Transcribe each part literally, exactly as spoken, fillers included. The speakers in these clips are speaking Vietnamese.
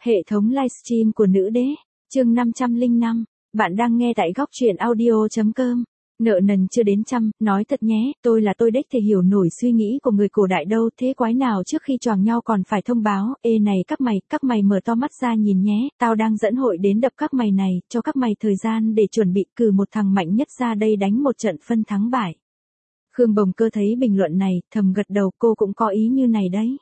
Hệ thống livestream của nữ đế, chương năm trăm lẻ năm, bạn đang nghe tại góc truyện audio chấm com. Nợ nần chưa đến trăm, nói thật nhé, tôi là tôi đếch thể hiểu nổi suy nghĩ của người cổ đại đâu, thế quái nào trước khi choàng nhau còn phải thông báo, ê này các mày, các mày mở to mắt ra nhìn nhé, tao đang dẫn hội đến đập các mày này, cho các mày thời gian để chuẩn bị cử một thằng mạnh nhất ra đây đánh một trận phân thắng bại. Khương Bồng Cơ thấy bình luận này, thầm gật đầu, cô cũng có ý như này đấy.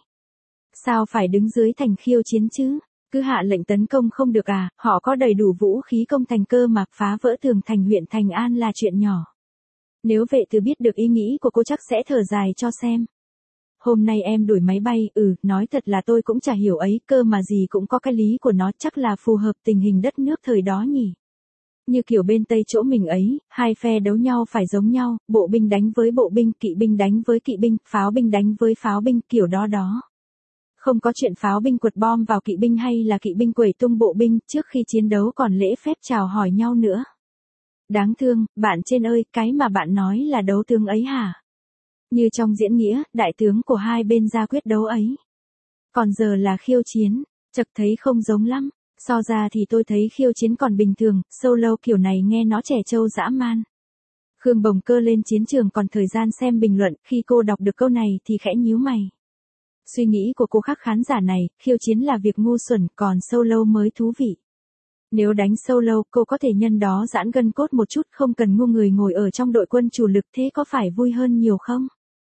Sao phải đứng dưới thành khiêu chiến chứ? Cứ hạ lệnh tấn công không được à, họ có đầy đủ vũ khí công thành cơ mà, phá vỡ tường thành huyện Thành An là chuyện nhỏ. Nếu Vệ Từ biết được ý nghĩ của cô chắc sẽ thở dài cho xem. Hôm nay em đuổi máy bay, ừ, nói thật là tôi cũng chả hiểu ấy, cơ mà gì cũng có cái lý của nó, chắc là phù hợp tình hình đất nước thời đó nhỉ. Như kiểu bên Tây chỗ mình ấy, hai phe đấu nhau phải giống nhau, bộ binh đánh với bộ binh, kỵ binh đánh với kỵ binh, pháo binh đánh với pháo binh, kiểu đó đó. Không có chuyện pháo binh quật bom vào kỵ binh hay là kỵ binh quẩy tung bộ binh, trước khi chiến đấu còn lễ phép chào hỏi nhau nữa. Đáng thương, bạn trên ơi, cái mà bạn nói là đấu tướng ấy hả? Như trong diễn nghĩa, đại tướng của hai bên ra quyết đấu ấy. Còn giờ là khiêu chiến, chật thấy không giống lắm, so ra thì tôi thấy khiêu chiến còn bình thường, solo kiểu này nghe nó trẻ trâu dã man. Khương Bồng Cơ lên chiến trường còn thời gian xem bình luận, khi cô đọc được câu này thì khẽ nhíu mày. Suy nghĩ của cô khác khán giả này, khiêu chiến là việc ngu xuẩn, còn solo mới thú vị. Nếu đánh solo, cô có thể nhân đó giãn gân cốt một chút, không cần ngu người ngồi ở trong đội quân chủ lực, thế có phải vui hơn nhiều không?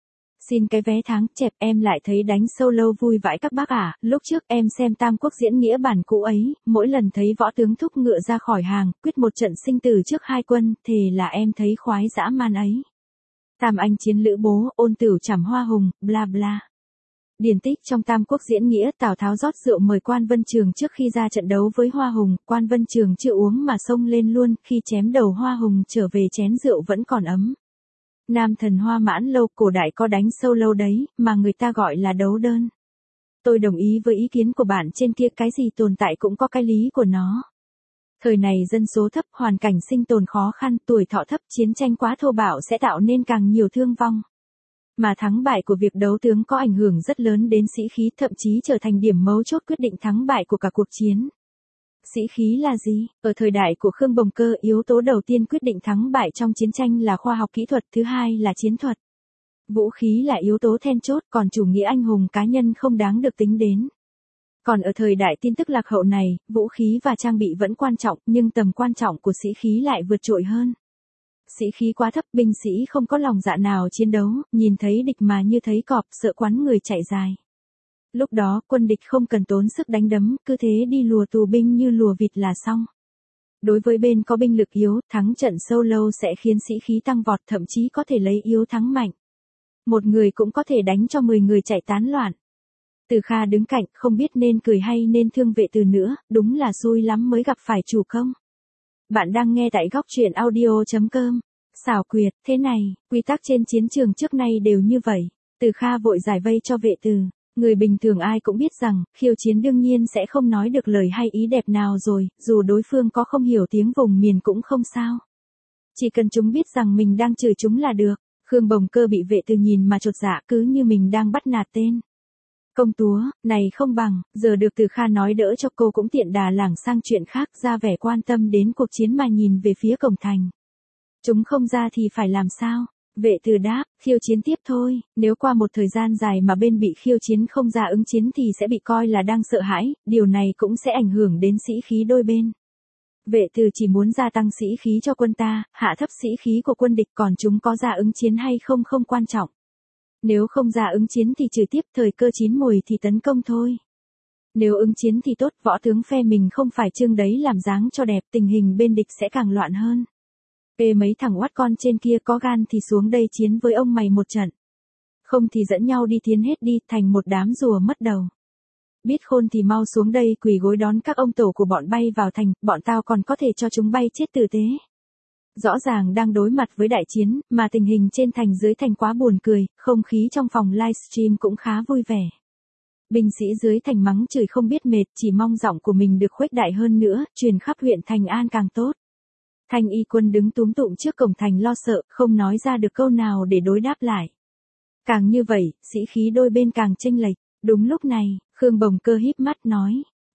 Xin cái vé tháng, chẹp, em lại thấy đánh solo vui vãi các bác à, lúc trước em xem Tam Quốc diễn nghĩa bản cũ ấy, mỗi lần thấy võ tướng thúc ngựa ra khỏi hàng, quyết một trận sinh tử trước hai quân, thề là em thấy khoái dã man ấy. Tam anh chiến lữ bố, ôn tửu trảm hoa hùng, bla bla. Điển tích trong Tam Quốc diễn nghĩa, Tào Tháo rót rượu mời Quan Vân Trường trước khi ra trận đấu với Hoa Hùng, Quan Vân Trường chưa uống mà xông lên luôn, khi chém đầu Hoa Hùng trở về chén rượu vẫn còn ấm. Nam thần Hoa Mãn Lâu, cổ đại có đánh solo đấy, mà người ta gọi là đấu đơn. Tôi đồng ý với ý kiến của bạn trên kia, cái gì tồn tại cũng có cái lý của nó. Thời này dân số thấp, hoàn cảnh sinh tồn khó khăn, tuổi thọ thấp, chiến tranh quá thô bạo sẽ tạo nên càng nhiều thương vong. Mà thắng bại của việc đấu tướng có ảnh hưởng rất lớn đến sĩ khí, thậm chí trở thành điểm mấu chốt quyết định thắng bại của cả cuộc chiến. Sĩ khí là gì? Ở thời đại của Khương Bồng Cơ, yếu tố đầu tiên quyết định thắng bại trong chiến tranh là khoa học kỹ thuật, thứ hai là chiến thuật. Vũ khí là yếu tố then chốt, còn chủ nghĩa anh hùng cá nhân không đáng được tính đến. Còn ở thời đại tin tức lạc hậu này, vũ khí và trang bị vẫn quan trọng, nhưng tầm quan trọng của sĩ khí lại vượt trội hơn. Sĩ khí quá thấp, binh sĩ không có lòng dạ nào chiến đấu, nhìn thấy địch mà như thấy cọp, sợ quắn người chạy dài. Lúc đó, quân địch không cần tốn sức đánh đấm, cứ thế đi lùa tù binh như lùa vịt là xong. Đối với bên có binh lực yếu, thắng trận solo sẽ khiến sĩ khí tăng vọt, thậm chí có thể lấy yếu thắng mạnh. Một người cũng có thể đánh cho mười người chạy tán loạn. Từ Kha đứng cạnh, không biết nên cười hay nên thương Vệ Từ nữa, đúng là xui lắm mới gặp phải chủ công. Bạn đang nghe tại góc truyện audio chấm com. Xảo quyệt, thế này, quy tắc trên chiến trường trước nay đều như vậy. Từ Kha vội giải vây cho Vệ Từ. Người bình thường ai cũng biết rằng, khiêu chiến đương nhiên sẽ không nói được lời hay ý đẹp nào rồi, dù đối phương có không hiểu tiếng vùng miền cũng không sao. Chỉ cần chúng biết rằng mình đang chửi chúng là được. Khương Bồng Cơ bị Vệ Từ nhìn mà chột dạ, cứ như mình đang bắt nạt tên. Công túa, này không bằng, giờ được Từ Kha nói đỡ cho cô cũng tiện đà lảng sang chuyện khác, ra vẻ quan tâm đến cuộc chiến mà nhìn về phía cổng thành. Chúng không ra thì phải làm sao? Vệ Từ đáp, khiêu chiến tiếp thôi, nếu qua một thời gian dài mà bên bị khiêu chiến không ra ứng chiến thì sẽ bị coi là đang sợ hãi, điều này cũng sẽ ảnh hưởng đến sĩ khí đôi bên. Vệ Từ chỉ muốn gia tăng sĩ khí cho quân ta, hạ thấp sĩ khí của quân địch, còn chúng có ra ứng chiến hay không không quan trọng. Nếu không ra ứng chiến thì trừ tiếp, thời cơ chín mùi thì tấn công thôi. Nếu ứng chiến thì tốt, võ tướng phe mình không phải trưng đấy làm dáng cho đẹp, tình hình bên địch sẽ càng loạn hơn. Ê mấy thằng oát con trên kia có gan thì xuống đây chiến với ông mày một trận. Không thì dẫn nhau đi tiến hết đi, thành một đám rùa mất đầu. Biết khôn thì mau xuống đây quỳ gối đón các ông tổ của bọn bay vào thành, bọn tao còn có thể cho chúng bay chết tử tế. Rõ ràng đang đối mặt với đại chiến, mà tình hình trên thành dưới thành quá buồn cười, không khí trong phòng livestream cũng khá vui vẻ. Binh sĩ dưới thành mắng chửi không biết mệt, chỉ mong giọng của mình được khuếch đại hơn nữa, truyền khắp huyện Thành An càng tốt. Thanh y quân đứng túm tụm trước cổng thành lo sợ, không nói ra được câu nào để đối đáp lại. Càng như vậy, sĩ khí đôi bên càng chênh lệch. Đúng lúc này, Khương Bồng Cơ híp mắt nói.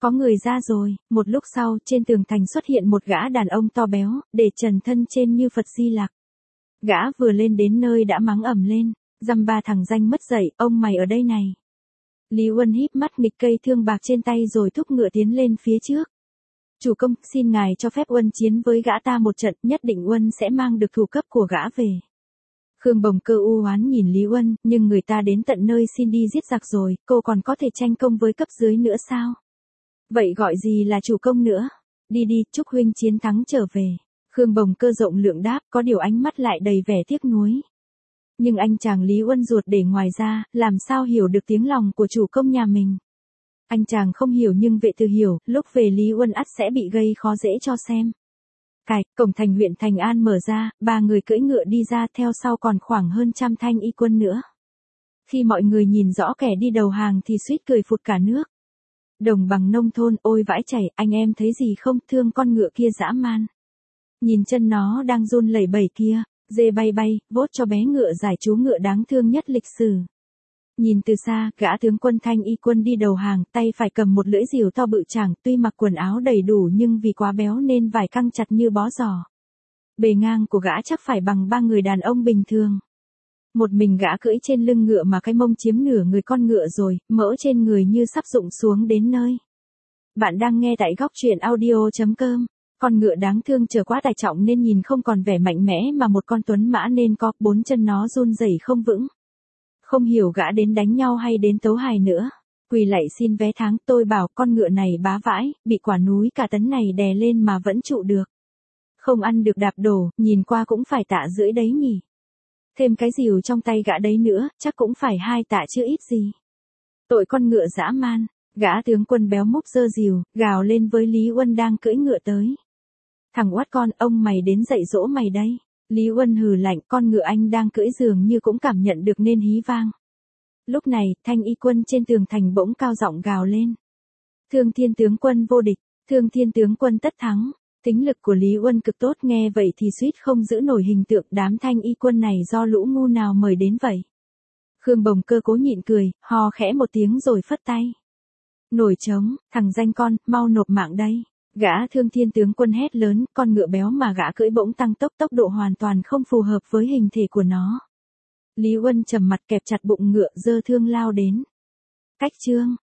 Có người ra rồi, một lúc sau, trên tường thành xuất hiện một gã đàn ông to béo, để trần thân trên như Phật Di Lặc. Gã vừa lên đến nơi đã mắng ầm lên, dăm ba thằng danh mất dạy, ông mày ở đây này. Lý Uân híp mắt nghịch cây thương bạc trên tay rồi thúc ngựa tiến lên phía trước. Chủ công, xin ngài cho phép Uân chiến với gã ta một trận, nhất định Uân sẽ mang được thủ cấp của gã về. Khương Bồng Cơ u oán nhìn Lý Uân, nhưng người ta đến tận nơi xin đi giết giặc rồi, cô còn có thể tranh công với cấp dưới nữa sao? Vậy gọi gì là chủ công nữa? Đi đi, chúc huynh chiến thắng trở về. Khương Bồng Cơ rộng lượng đáp, có điều ánh mắt lại đầy vẻ tiếc nuối. Nhưng anh chàng Lý Uân ruột để ngoài ra, làm sao hiểu được tiếng lòng của chủ công nhà mình? Anh chàng không hiểu nhưng vệ từ hiểu, lúc về Lý Uân ắt sẽ bị gây khó dễ cho xem. Cài, cổng thành huyện Thành An mở ra, ba người cưỡi ngựa đi ra, theo sau còn khoảng hơn trăm thanh y quân nữa. Khi mọi người nhìn rõ kẻ đi đầu hàng thì suýt cười phụt cả nước. Đồng bằng nông thôn, ôi vãi chảy, anh em thấy gì không, thương con ngựa kia dã man. Nhìn chân nó đang run lẩy bẩy kia, dê bay bay, vốt cho bé ngựa giải chú ngựa đáng thương nhất lịch sử. Nhìn từ xa, gã tướng quân thanh y quân đi đầu hàng, tay phải cầm một lưỡi rìu to bự chảng, tuy mặc quần áo đầy đủ nhưng vì quá béo nên vải căng chặt như bó giò. Bề ngang của gã chắc phải bằng ba người đàn ông bình thường. Một mình gã cưỡi trên lưng ngựa mà cái mông chiếm nửa người con ngựa rồi, mỡ trên người như sắp rụng xuống đến nơi. Bạn đang nghe tại góc truyện audio chấm com. Con ngựa đáng thương chở quá tải trọng nên nhìn không còn vẻ mạnh mẽ mà một con tuấn mã nên có, bốn chân nó run rẩy không vững. Không hiểu gã đến đánh nhau hay đến tấu hài nữa. Quỳ lạy xin vé tháng, tôi bảo con ngựa này bá vãi, bị quả núi cả tấn này đè lên mà vẫn trụ được. Không ăn được đạp đổ, nhìn qua cũng phải tạ rưỡi đấy nhỉ. Thêm cái rìu trong tay gã đấy nữa, chắc cũng phải hai tạ chứ ít gì. Tội con ngựa dã man, gã tướng quân béo múp giơ rìu, gào lên với Lý Uân đang cưỡi ngựa tới. Thằng oát con, ông mày đến dạy dỗ mày đây. Lý Uân hừ lạnh, con ngựa anh đang cưỡi dường như cũng cảm nhận được nên hí vang. Lúc này, thanh y quân trên tường thành bỗng cao giọng gào lên. Thương Thiên tướng quân vô địch, Thương Thiên tướng quân tất thắng. Tính lực của Lý Uân cực tốt, nghe vậy thì suýt không giữ nổi hình tượng đám thanh y quân này do lũ ngu nào mời đến vậy. Khương Bồng Cơ cố nhịn cười, ho khẽ một tiếng rồi phất tay. Nổi trống, thằng danh con, mau nộp mạng đây. Gã Thương Thiên tướng quân hét lớn, con ngựa béo mà gã cưỡi bỗng tăng tốc, tốc độ hoàn toàn không phù hợp với hình thể của nó. Lý Uân trầm mặt kẹp chặt bụng ngựa, giơ thương lao đến. Cách chương,